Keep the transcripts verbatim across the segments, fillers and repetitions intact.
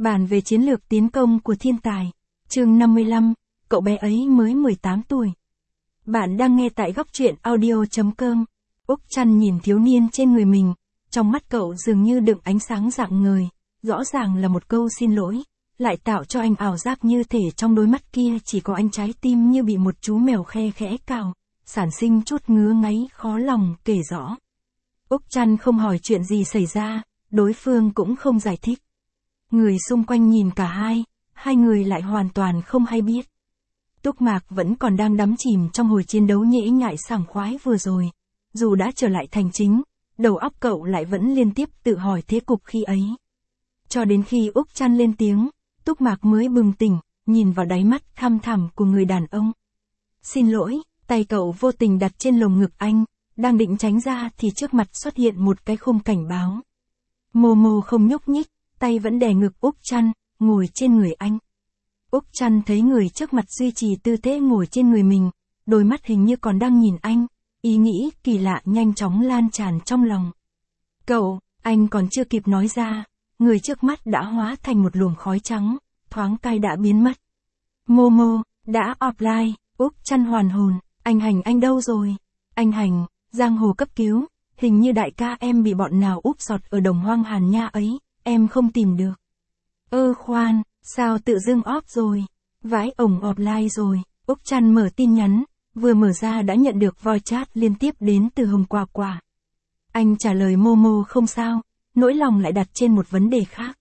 Bàn về chiến lược tiến công của thiên tài. Chương năm mươi lăm, cậu bé ấy mới mười tám tuổi. Bạn đang nghe tại góc truyện audio chấm com. Úc Trăn nhìn thiếu niên trên người mình, trong mắt cậu dường như đựng ánh sáng rạng ngời, rõ ràng là một câu xin lỗi, lại tạo cho anh ảo giác như thể trong đôi mắt kia chỉ có anh trái tim như bị một chú mèo khe khẽ cào, sản sinh chút ngứa ngáy khó lòng kể rõ. Úc Trăn không hỏi chuyện gì xảy ra, đối phương cũng không giải thích. Người xung quanh nhìn cả hai, hai người lại hoàn toàn không hay biết. Túc Mạc vẫn còn đang đắm chìm trong hồi chiến đấu nhễ nhại sảng khoái vừa rồi. Dù đã trở lại thành chính, đầu óc cậu lại vẫn liên tiếp tự hỏi thế cục khi ấy. Cho đến khi Úc Trăn lên tiếng, Túc Mạc mới bừng tỉnh, nhìn vào đáy mắt thăm thẳm của người đàn ông. Xin lỗi, tay cậu vô tình đặt trên lồng ngực anh, đang định tránh ra thì trước mặt xuất hiện một cái khung cảnh báo. Momo không nhúc nhích, tay vẫn đè ngực Úc Trăn, ngồi trên người anh. Úc Trăn thấy người trước mặt duy trì tư thế ngồi trên người mình, đôi mắt hình như còn đang nhìn anh, ý nghĩ kỳ lạ nhanh chóng lan tràn trong lòng. Cậu, anh còn chưa kịp nói ra, người trước mắt đã hóa thành một luồng khói trắng, thoáng cai đã biến mất. Momo, đã offline, Úc Trăn hoàn hồn, anh Hành anh đâu rồi? Anh Hành, giang hồ cấp cứu, hình như đại ca em bị bọn nào úp sọt ở đồng hoang Hàn Nha ấy, em không tìm được. Ơ khoan, sao tự dưng off rồi? Vãi ổng offline rồi. Úc Trăn mở tin nhắn, vừa mở ra đã nhận được voice chat liên tiếp đến từ Hồng Quả Quả. Anh trả lời Momo không sao, nỗi lòng lại đặt trên một vấn đề khác.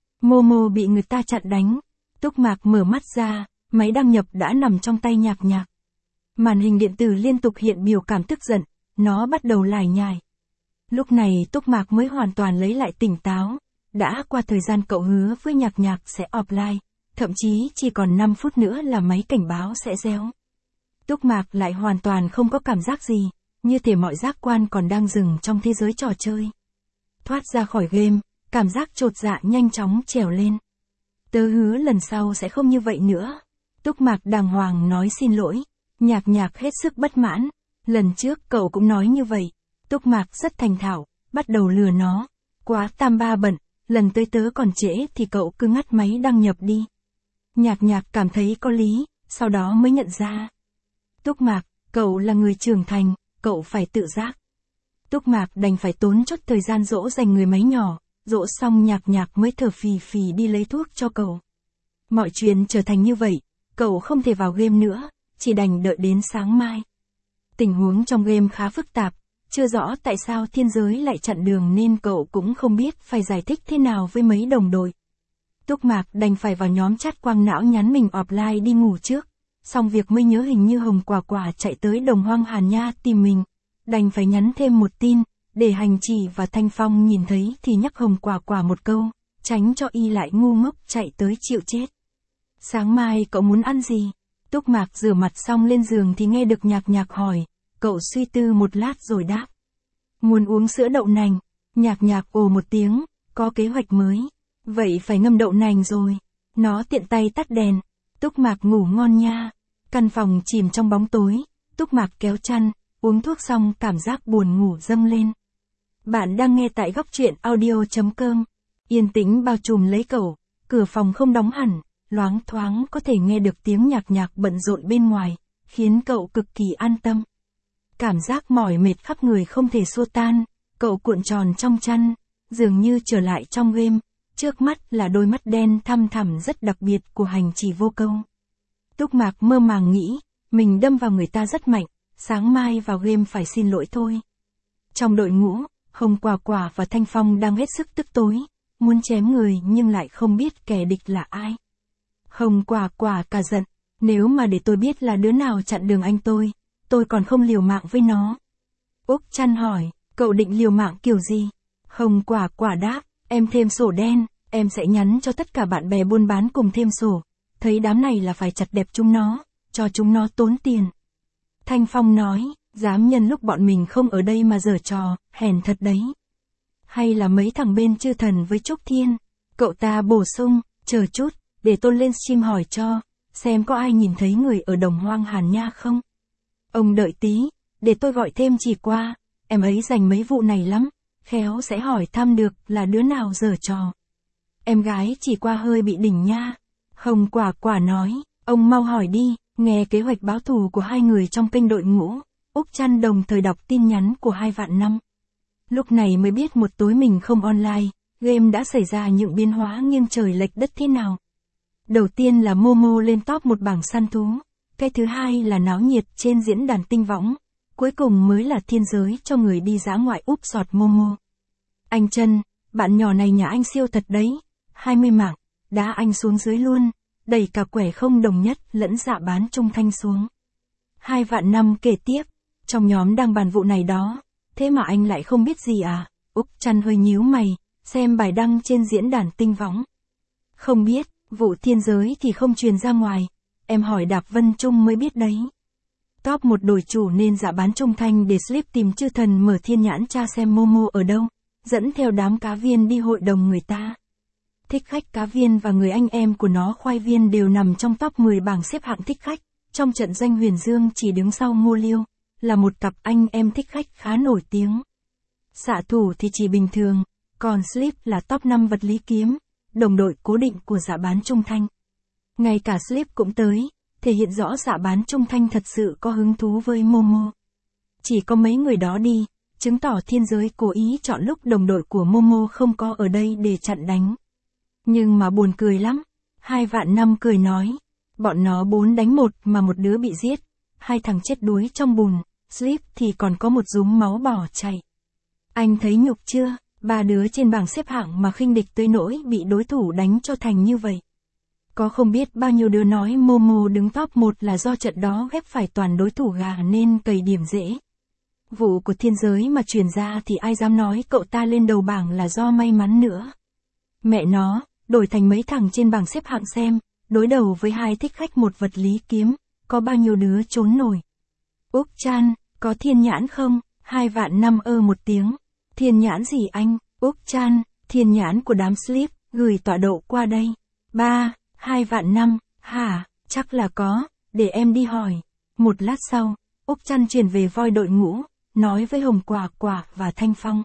Momo bị người ta chặn đánh. Túc Mạc mở mắt ra, máy đăng nhập đã nằm trong tay Nhạc Nhạc. Màn hình điện tử liên tục hiện biểu cảm tức giận, nó bắt đầu lải nhải. Lúc này Túc Mạc mới hoàn toàn lấy lại tỉnh táo. Đã qua thời gian cậu hứa với Nhạc Nhạc sẽ offline, thậm chí chỉ còn năm phút nữa là máy cảnh báo sẽ reo. Túc Mạc lại hoàn toàn không có cảm giác gì, như thể mọi giác quan còn đang dừng trong thế giới trò chơi. Thoát ra khỏi game, cảm giác chột dạ nhanh chóng trèo lên. Tớ hứa lần sau sẽ không như vậy nữa. Túc Mạc đàng hoàng nói xin lỗi. Nhạc Nhạc hết sức bất mãn. Lần trước cậu cũng nói như vậy. Túc Mạc rất thành thạo, bắt đầu lừa nó. Quá tam ba bận, lần tới tớ còn trễ thì cậu cứ ngắt máy đăng nhập đi. Nhạc Nhạc cảm thấy có lý, sau đó mới nhận ra. Túc Mạc, cậu là người trưởng thành, cậu phải tự giác. Túc Mạc đành phải tốn chút thời gian dỗ dành người máy nhỏ, dỗ xong Nhạc Nhạc mới thở phì phì đi lấy thuốc cho cậu. Mọi chuyện trở thành như vậy, cậu không thể vào game nữa, chỉ đành đợi đến sáng mai. Tình huống trong game khá phức tạp, chưa rõ tại sao thiên giới lại chặn đường nên cậu cũng không biết phải giải thích thế nào với mấy đồng đội. Túc Mạc đành phải vào nhóm chat quang não nhắn mình offline đi ngủ trước, xong việc mới nhớ hình như Hồng Quả Quả chạy tới đồng hoang Hàn Nha tìm mình, đành phải nhắn thêm một tin, để Hành Chỉ và Thanh Phong nhìn thấy thì nhắc Hồng Quả Quả một câu, tránh cho y lại ngu ngốc chạy tới chịu chết. Sáng mai cậu muốn ăn gì? Túc Mạc rửa mặt xong lên giường thì nghe được Nhạc Nhạc hỏi, cậu suy tư một lát rồi đáp. Muốn uống sữa đậu nành. Nhạc Nhạc ồ một tiếng, có kế hoạch mới. Vậy phải ngâm đậu nành rồi. Nó tiện tay tắt đèn. Túc Mạc ngủ ngon nha. Căn phòng chìm trong bóng tối. Túc Mạc kéo chăn, uống thuốc xong cảm giác buồn ngủ dâng lên. Bạn đang nghe tại góc truyện audio chấm com. Yên tĩnh bao trùm lấy cậu. Cửa phòng không đóng hẳn, loáng thoáng có thể nghe được tiếng Nhạc Nhạc bận rộn bên ngoài, khiến cậu cực kỳ an tâm. Cảm giác mỏi mệt khắp người không thể xua tan, cậu cuộn tròn trong chăn, dường như trở lại trong game, trước mắt là đôi mắt đen thăm thẳm rất đặc biệt của Hành Chỉ vô câu. Túc Mạc mơ màng nghĩ, mình đâm vào người ta rất mạnh, sáng mai vào game phải xin lỗi thôi. Trong đội ngũ, Hồng Quả Quả và Thanh Phong đang hết sức tức tối, muốn chém người nhưng lại không biết kẻ địch là ai. Hồng Quả Quả cả giận, nếu mà để tôi biết là đứa nào chặn đường anh tôi, tôi còn không liều mạng với nó. Úc Trăn hỏi, cậu định liều mạng kiểu gì? Hồng Quả Quả đáp, em thêm sổ đen, em sẽ nhắn cho tất cả bạn bè buôn bán cùng thêm sổ. Thấy đám này là phải chặt đẹp chúng nó, cho chúng nó tốn tiền. Thanh Phong nói, dám nhân lúc bọn mình không ở đây mà giở trò, hèn thật đấy. Hay là mấy thằng bên chư thần với Trúc Thiên? Cậu ta bổ sung, chờ chút, để tôi lên stream hỏi cho, xem có ai nhìn thấy người ở đồng hoang Hàn Nha không? Ông đợi tí, để tôi gọi thêm Chỉ qua, em ấy dành mấy vụ này lắm, khéo sẽ hỏi thăm được là đứa nào giở trò. em gái chỉ qua hơi bị đỉnh nha. Hồng Quả Quả nói, ông mau hỏi đi, nghe kế hoạch báo thù của hai người trong kênh đội ngũ. Úc Trăn đồng thời đọc tin nhắn của hai vạn năm. Lúc này mới biết một tối mình không online, game đã xảy ra những biến hóa nghiêng trời lệch đất thế nào. Đầu tiên là Momo lên top một bảng săn thú, cái thứ hai là náo nhiệt trên diễn đàn tinh võng, cuối cùng mới là thiên giới cho người đi dã ngoại úp sọt Momo. Anh Trân, bạn nhỏ này nhà anh siêu thật đấy, hai mươi mạng, đá anh xuống dưới luôn, đẩy cả quẻ không đồng nhất lẫn dạ bán trung thanh xuống. Hai vạn năm kể tiếp, trong nhóm đang bàn vụ này đó, thế mà anh lại không biết gì à? Úc Trăn hơi nhíu mày, xem bài đăng trên diễn đàn tinh võng. Không biết, vụ thiên giới thì không truyền ra ngoài, em hỏi Đạp Vân Trung mới biết đấy. Top một đổi chủ nên dạ bán trung thanh để Slip tìm chư thần mở thiên nhãn tra xem Momo ở đâu, dẫn theo đám cá viên đi hội đồng người ta. Thích khách cá viên và người anh em của nó khoai viên đều nằm trong top mười bảng xếp hạng thích khách, trong trận doanh Huyền Dương chỉ đứng sau Ngô Liêu, là một cặp anh em thích khách khá nổi tiếng. Xạ thủ thì chỉ bình thường, còn Slip là top năm vật lý kiếm, đồng đội cố định của dạ bán trung thanh. Ngay cả Slip cũng tới, thể hiện rõ dạ bán trung thanh thật sự có hứng thú với Momo. Chỉ có mấy người đó đi, chứng tỏ thiên giới cố ý chọn lúc đồng đội của Momo không có ở đây để chặn đánh. Nhưng mà buồn cười lắm, hai vạn năm cười nói, bọn nó bốn đánh một mà một đứa bị giết, hai thằng chết đuối trong bùn, Slip thì còn có một dúm máu bỏ chạy. Anh thấy nhục chưa, ba đứa trên bảng xếp hạng mà khinh địch tới nỗi bị đối thủ đánh cho thành như vậy. Có không biết bao nhiêu đứa nói Momo đứng top một là do trận đó ghép phải toàn đối thủ gà nên cày điểm dễ. Vụ của thiên giới mà truyền ra thì ai dám nói cậu ta lên đầu bảng là do may mắn nữa. Mẹ nó, đổi thành mấy thằng trên bảng xếp hạng xem, đối đầu với hai thích khách một vật lý kiếm, có bao nhiêu đứa trốn nổi. Úc Chan, có thiên nhãn không? Hai vạn năm ơ một tiếng. Thiên nhãn gì anh? Úc Chan, thiên nhãn của đám Slip, gửi tọa độ qua đây. Ba, hai vạn năm, hả, chắc là có, để em đi hỏi. Một lát sau, Úc Chan chuyển về voi đội ngũ, nói với Hồng Quả Quả và Thanh Phong.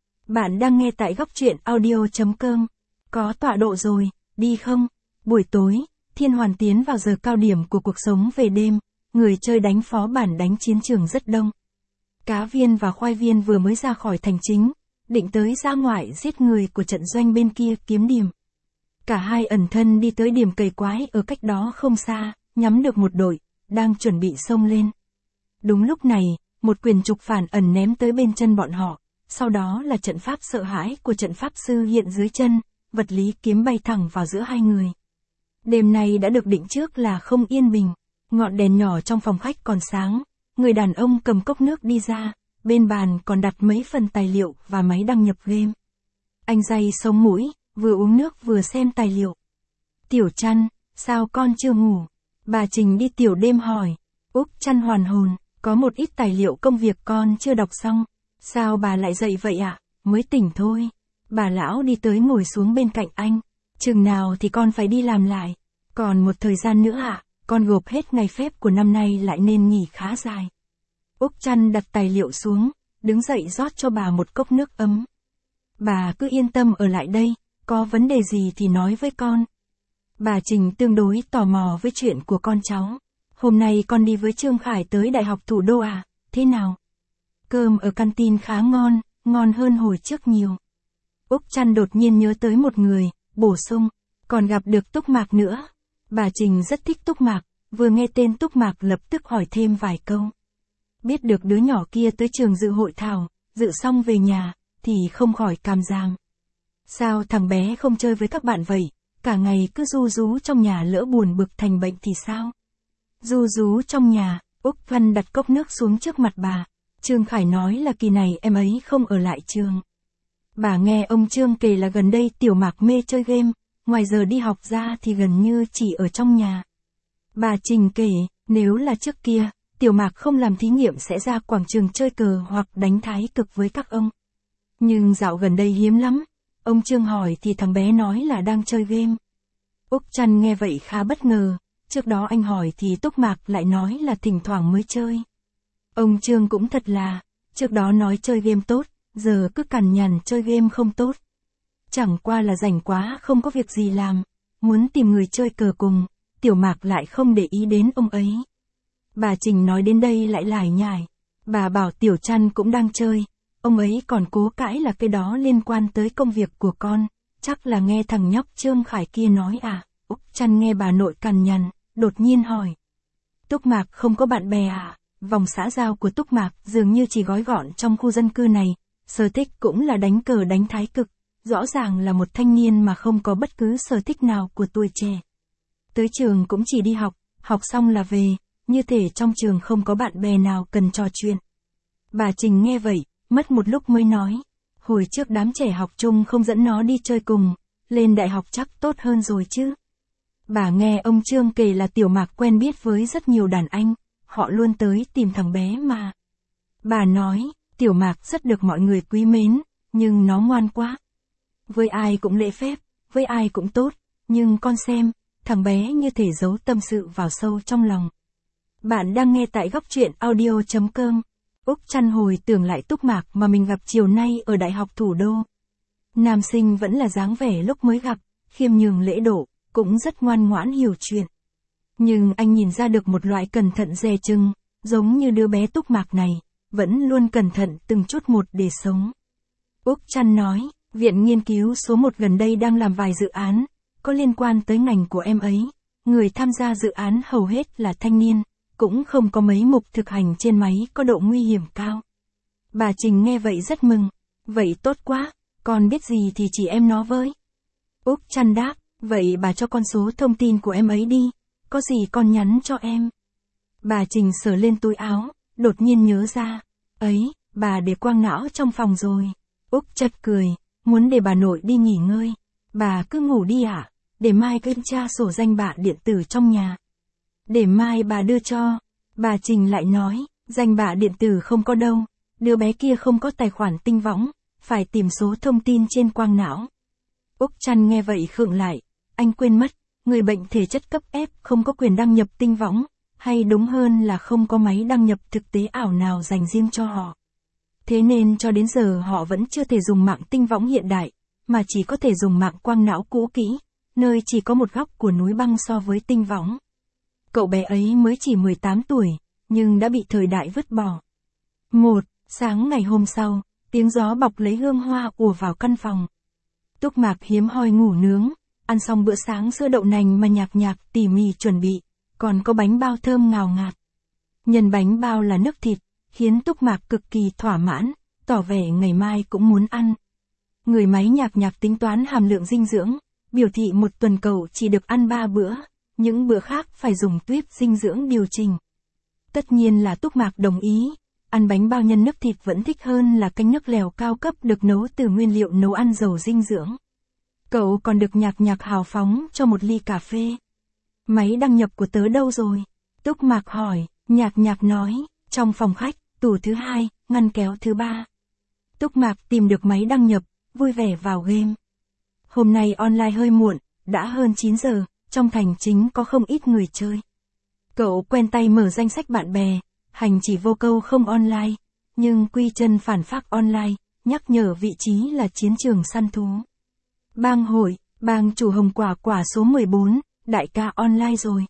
Bạn đang nghe tại góc truyện audio.com. Có tọa độ rồi, đi không? Buổi tối, Thiên Hoàn tiến vào giờ cao điểm của cuộc sống về đêm, người chơi đánh phó bản đánh chiến trường rất đông. Cá viên và khoai viên vừa mới ra khỏi thành chính, định tới ra ngoại giết người của trận doanh bên kia kiếm điểm. Cả hai ẩn thân đi tới điểm cày quái ở cách đó không xa, nhắm được một đội, đang chuẩn bị xông lên. Đúng lúc này, một quyền trục phản ẩn ném tới bên chân bọn họ, sau đó là trận pháp sợ hãi của trận pháp sư hiện dưới chân, vật lý kiếm bay thẳng vào giữa hai người. Đêm nay đã được định trước là không yên bình, ngọn đèn nhỏ trong phòng khách còn sáng, người đàn ông cầm cốc nước đi ra, bên bàn còn đặt mấy phần tài liệu và máy đăng nhập game. Anh day sống mũi, vừa uống nước vừa xem tài liệu. Tiểu Trăn, sao con chưa ngủ? Bà Trình đi tiểu đêm hỏi. Úc Trăn hoàn hồn, có một ít tài liệu công việc con chưa đọc xong. Sao bà lại dậy vậy ạ? À? Mới tỉnh thôi. Bà lão đi tới ngồi xuống bên cạnh anh. Chừng nào thì con phải đi làm lại. Còn một thời gian nữa ạ, à? Con gộp hết ngày phép của năm nay lại nên nghỉ khá dài. Úc Trăn đặt tài liệu xuống, đứng dậy rót cho bà một cốc nước ấm. Bà cứ yên tâm ở lại đây, có vấn đề gì thì nói với con. Bà Trình tương đối tò mò với chuyện của con cháu. Hôm nay con đi với Trương Khải tới Đại học Thủ đô à, thế nào? Cơm ở canteen khá ngon, ngon hơn hồi trước nhiều. Úc Trăn đột nhiên nhớ tới một người, bổ sung, còn gặp được Túc Mạc nữa. Bà Trình rất thích Túc Mạc, vừa nghe tên Túc Mạc lập tức hỏi thêm vài câu. Biết được đứa nhỏ kia tới trường dự hội thảo, dự xong về nhà, thì không khỏi càm ràm. Sao thằng bé không chơi với các bạn vậy, cả ngày cứ ru rú trong nhà lỡ buồn bực thành bệnh thì sao? Ru rú trong nhà, Úc Văn đặt cốc nước xuống trước mặt bà. Trương Khải nói là kỳ này em ấy không ở lại trường. Bà nghe ông Trương kể là gần đây Tiểu Mạc mê chơi game, ngoài giờ đi học ra thì gần như chỉ ở trong nhà. Bà Trình kể, nếu là trước kia, Tiểu Mạc không làm thí nghiệm sẽ ra quảng trường chơi cờ hoặc đánh thái cực với các ông. Nhưng dạo gần đây hiếm lắm. Ông Trương hỏi thì thằng bé nói là đang chơi game. Úc Trăn nghe vậy khá bất ngờ, trước đó anh hỏi thì Túc Mạc lại nói là thỉnh thoảng mới chơi. Ông Trương cũng thật là, trước đó nói chơi game tốt, giờ cứ cằn nhằn chơi game không tốt. Chẳng qua là rảnh quá không có việc gì làm, muốn tìm người chơi cờ cùng, Tiểu Mạc lại không để ý đến ông ấy. Bà Trình nói đến đây lại lải nhải. Bà bảo Tiểu Trăn cũng đang chơi, ông ấy còn cố cãi là cái đó liên quan tới công việc của con, chắc là nghe thằng nhóc Trương Khải kia nói à. Úc Trăn nghe bà nội cằn nhằn, đột nhiên hỏi. Túc Mạc không có bạn bè à? Vòng xã giao của Túc Mạc dường như chỉ gói gọn trong khu dân cư này, sở thích cũng là đánh cờ đánh thái cực, rõ ràng là một thanh niên mà không có bất cứ sở thích nào của tuổi trẻ. Tới trường cũng chỉ đi học, học xong là về, như thể trong trường không có bạn bè nào cần trò chuyện. Bà Trình nghe vậy, mất một lúc mới nói, hồi trước đám trẻ học chung không dẫn nó đi chơi cùng, lên đại học chắc tốt hơn rồi chứ. Bà nghe ông Trương kể là Tiểu Mạc quen biết với rất nhiều đàn anh, họ luôn tới tìm thằng bé mà. Bà nói, Tiểu Mạc rất được mọi người quý mến, nhưng nó ngoan quá. Với ai cũng lễ phép, với ai cũng tốt, nhưng con xem, thằng bé như thể giấu tâm sự vào sâu trong lòng. Bạn đang nghe tại góc truyện audio chấm com. Úc Trăn hồi tưởng lại Túc Mạc mà mình gặp chiều nay ở Đại học Thủ đô. Nam sinh vẫn là dáng vẻ lúc mới gặp, khiêm nhường lễ độ, cũng rất ngoan ngoãn hiểu chuyện. Nhưng anh nhìn ra được một loại cẩn thận dè chừng, giống như đứa bé Túc Mạc này, vẫn luôn cẩn thận từng chút một để sống. Úc Trăn nói, viện nghiên cứu số một gần đây đang làm vài dự án, có liên quan tới ngành của em ấy. Người tham gia dự án hầu hết là thanh niên, cũng không có mấy mục thực hành trên máy có độ nguy hiểm cao. Bà Trình nghe vậy rất mừng, vậy tốt quá, con biết gì thì chỉ em nó với. Úc Trăn đáp, vậy bà cho con số thông tin của em ấy đi, có gì con nhắn cho em. Bà Trình sờ lên túi áo, đột nhiên nhớ ra, ấy, bà để quang não trong phòng rồi. Úc chật cười, muốn để bà nội đi nghỉ ngơi. Bà cứ ngủ đi ạ, à? Để mai kiểm tra sổ danh bạ điện tử trong nhà. Để mai bà đưa cho. Bà Trình lại nói, danh bạ điện tử không có đâu, đứa bé kia không có tài khoản tinh võng, phải tìm số thông tin trên quang não. Úc Trăn nghe vậy khựng lại, anh quên mất, người bệnh thể chất cấp F không có quyền đăng nhập tinh võng, hay đúng hơn là không có máy đăng nhập thực tế ảo nào dành riêng cho họ. Thế nên cho đến giờ họ vẫn chưa thể dùng mạng tinh võng hiện đại, mà chỉ có thể dùng mạng quang não cũ kỹ, nơi chỉ có một góc của núi băng so với tinh võng. Cậu bé ấy mới chỉ mười tám tuổi, nhưng đã bị thời đại vứt bỏ. Một, sáng ngày hôm sau, tiếng gió bọc lấy hương hoa ùa vào căn phòng. Túc Mạc hiếm hoi ngủ nướng, ăn xong bữa sáng sữa đậu nành mà nhạc nhạc tỉ mỉ chuẩn bị, còn có bánh bao thơm ngào ngạt. Nhân bánh bao là nước thịt, khiến Túc Mạc cực kỳ thỏa mãn, tỏ vẻ ngày mai cũng muốn ăn. Người máy nhạc nhạc tính toán hàm lượng dinh dưỡng, biểu thị một tuần cậu chỉ được ăn ba bữa, những bữa khác phải dùng tuyếp dinh dưỡng điều chỉnh. Tất nhiên là Túc Mạc đồng ý, ăn bánh bao nhân nước thịt vẫn thích hơn là canh nước lèo cao cấp được nấu từ nguyên liệu nấu ăn giàu dinh dưỡng. Cậu còn được nhạc nhạc hào phóng cho một ly cà phê. Máy đăng nhập của tớ đâu rồi? Túc Mạc hỏi, nhạc nhạc nói, trong phòng khách, tủ thứ hai, ngăn kéo thứ ba. Túc Mạc tìm được máy đăng nhập, vui vẻ vào game. Hôm nay online hơi muộn, đã hơn chín giờ, trong thành chính có không ít người chơi. Cậu quen tay mở danh sách bạn bè, hành chỉ vô câu không online, nhưng quy chân phản phác online, nhắc nhở vị trí là chiến trường săn thú. Bang hội, bang chủ Hồng Quả Quả số mười bốn, đại ca online rồi.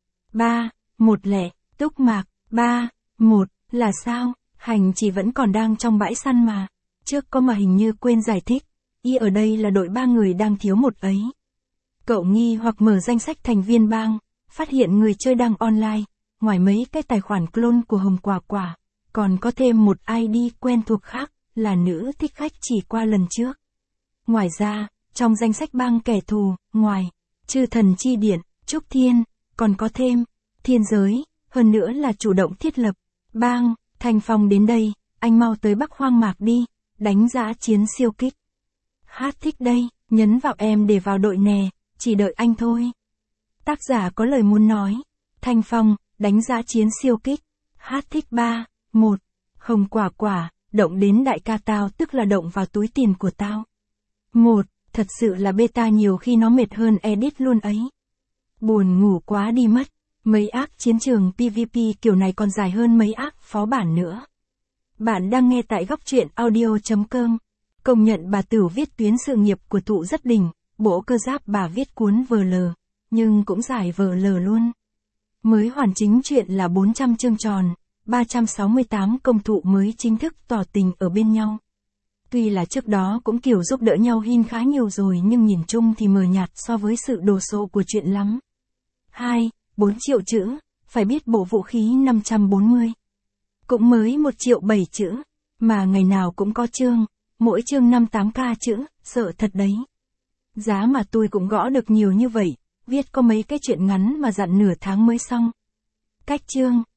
ba, một lẻ, Túc Mạc, ba, một, là sao, hành chỉ vẫn còn đang trong bãi săn mà. Trước có mà hình như quên giải thích, y ở đây là đội ba người đang thiếu một ấy. Cậu nghi hoặc mở danh sách thành viên bang, phát hiện người chơi đang online, ngoài mấy cái tài khoản clone của Hồng Quả Quả, còn có thêm một i đê quen thuộc khác, là nữ thích khách chỉ qua lần trước. Ngoài ra, trong danh sách bang kẻ thù, ngoài Chư Thần Chi Điện, Trúc Thiên, còn có thêm Thiên Giới, hơn nữa là chủ động thiết lập bang. Thanh Phong đến đây, anh mau tới Bắc Hoang Mạc đi, đánh dã chiến siêu kích. Hát thích đây, nhấn vào em để vào đội nè, chỉ đợi anh thôi. Tác giả có lời muốn nói. Thanh Phong, đánh dã chiến siêu kích. Hát thích ba, một. Hồng Quả Quả, động đến đại ca tao tức là động vào túi tiền của tao. Một, thật sự là beta nhiều khi nó mệt hơn edit luôn ấy. Buồn ngủ quá đi mất. Mấy ác chiến trường pê vê pê kiểu này còn dài hơn mấy ác phó bản nữa. Bạn đang nghe tại góc truyện audio chấm com. Công nhận bà Tửu viết tuyến sự nghiệp của Thụ rất đỉnh, bộ cơ giáp bà viết cuốn vờ lờ, nhưng cũng giải vờ lờ luôn. Mới hoàn chính chuyện là bốn trăm chương tròn, ba trăm sáu mươi tám công Thụ mới chính thức tỏ tình ở bên nhau. Tuy là trước đó cũng kiểu giúp đỡ nhau hin khá nhiều rồi nhưng nhìn chung thì mờ nhạt so với sự đồ sộ của chuyện lắm. hai, bốn triệu chữ, phải biết bộ vũ khí năm trăm bốn mươi. Cũng mới một triệu bảy chữ, mà ngày nào cũng có chương, mỗi chương năm tám k chữ, sợ thật đấy. Giá mà tôi cũng gõ được nhiều như vậy, viết có mấy cái chuyện ngắn mà dặn nửa tháng mới xong. Cách chương,